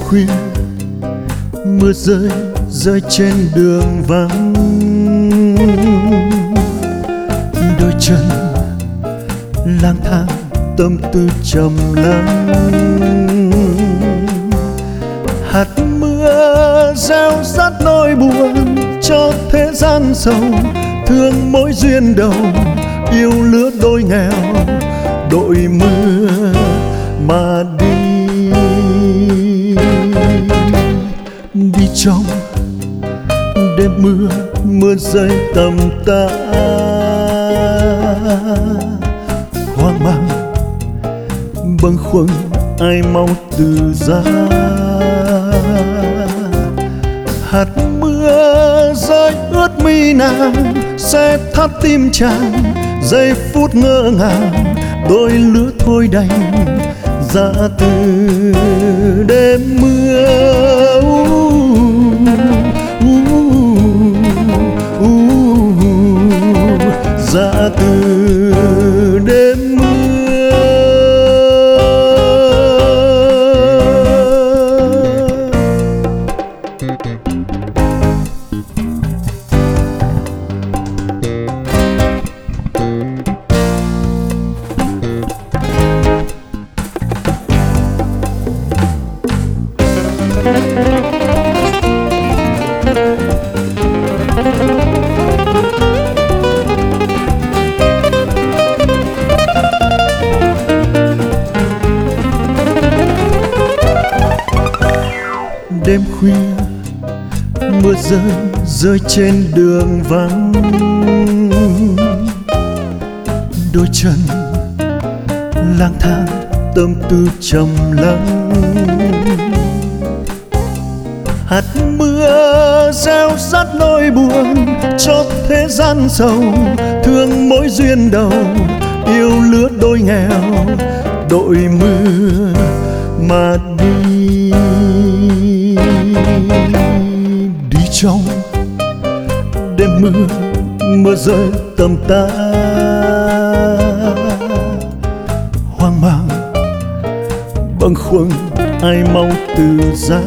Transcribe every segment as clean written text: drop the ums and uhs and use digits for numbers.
khuya mưa rơi rơi trên đường vắng, đôi chân lang thang tâm tư trầm lắng. Hạt mưa gieo rắt nỗi buồn cho thế gian sầu, thương mỗi duyên đầu yêu lứa đôi nghèo, đội mưa mà đi. Đi trong đêm mưa, mưa rơi tầm tã, hoang mang bâng khuâng ai mau từ giá. Hạt mưa rơi ướt mi nàng sẽ thắt tim chàng, giây phút ngỡ ngàng đôi lứa thôi đành ra từ đêm mưa. Ra từ đêm mưa. Đêm khuya mưa rơi rơi trên đường vắng, đôi chân lang thang tâm tư trầm lắng. Hạt mưa gieo rắt nỗi buồn cho thế gian sầu, thương mỗi duyên đầu yêu lứa đôi nghèo, đội mưa mà đi. Đi trong đêm mưa, mưa rơi tầm tã, hoang mang bâng khuâng ai mong từ giá.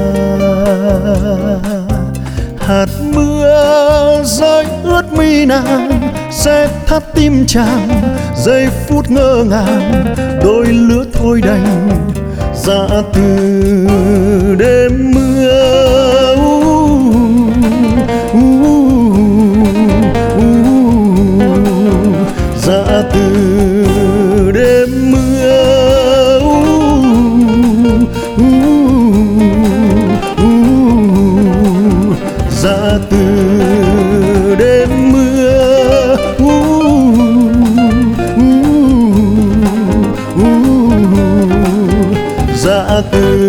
Hạt mưa rơi ướt mi nàng sẽ thắt tim chàng, giây phút ngỡ ngàng đôi lứa thôi đành ra từ đêm mưa. Ra từ đêm mưa. Ra từ đêm mưa. Ra từ